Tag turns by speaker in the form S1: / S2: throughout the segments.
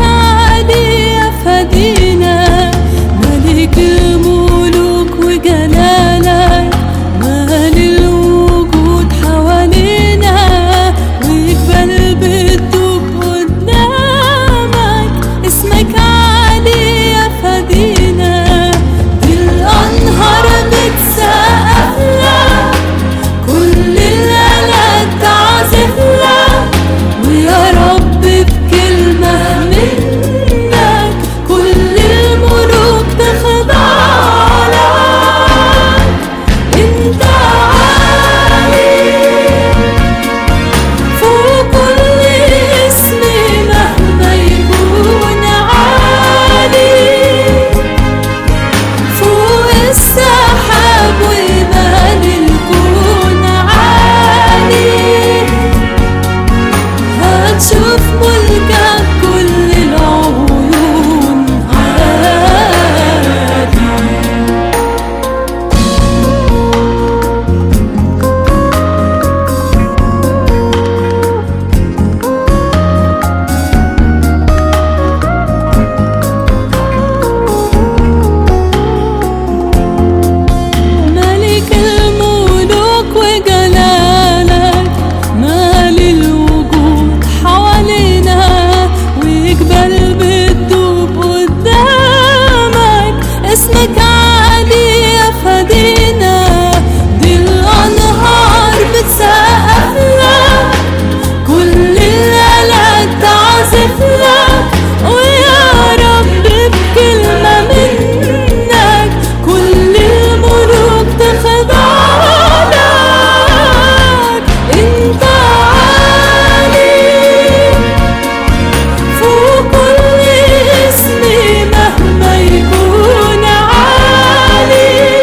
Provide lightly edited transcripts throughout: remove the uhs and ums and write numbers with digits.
S1: عالي يفدينا، ملك الملوك وجلالك مالي الوجود حوالينا، ويقبل بالدوب قدامك اسمك عالي يفدينا. دي الأنهار بتسقف لك، كل الآلات تعزف لك، ويا رب بكلمة منك كل الملوك تخضع لك. انت عالي فوق كل اسم مهما يكون عالي، فوق السحاب ومال الكون عالي. هتشوف ملكك كل العيون عالي. ملك الملوك وجلالك مالي الوجود حوالينا، ويقبل بالدوب قدامك اسمك عالي يفدينا. دي الأنهار بتسقف لك، كل الآلات تعزف لك، ويا رب بكلمة منك كل الملوك تخضع لك. انت عالي فوق كل اسم مهما يكون عالي،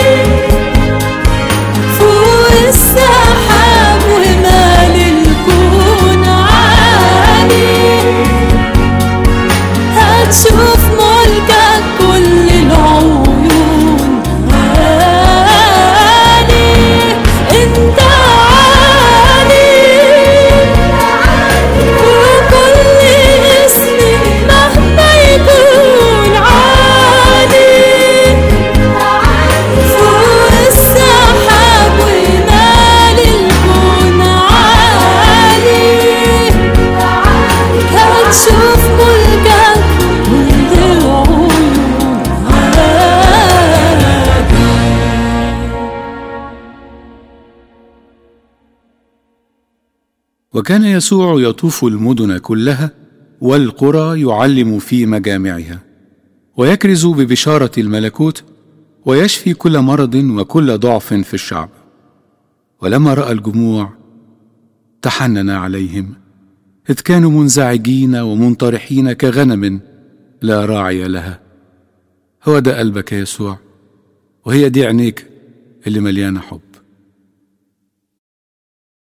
S1: فوق السحاب ومال الكون عالي. هتشوف ملكك كل العيون عالي. انت عالي فوق كل اسم مهما يكون عالي، فوق السحاب ومال الكون عالي. هتشوف ملكك كل العيون عالي.
S2: وكان يسوع يطوف المدن كلها والقرى يعلم في مجامعها، ويكرز ببشارة الملكوت، ويشفي كل مرض وكل ضعف في الشعب. ولما رأى الجموع تحنن عليهم، إذ كانوا منزعجين ومنطرحين كغنم لا راعي لها. هو ده قلبك يا يسوع، وهي دي عينيك اللي مليانة حب.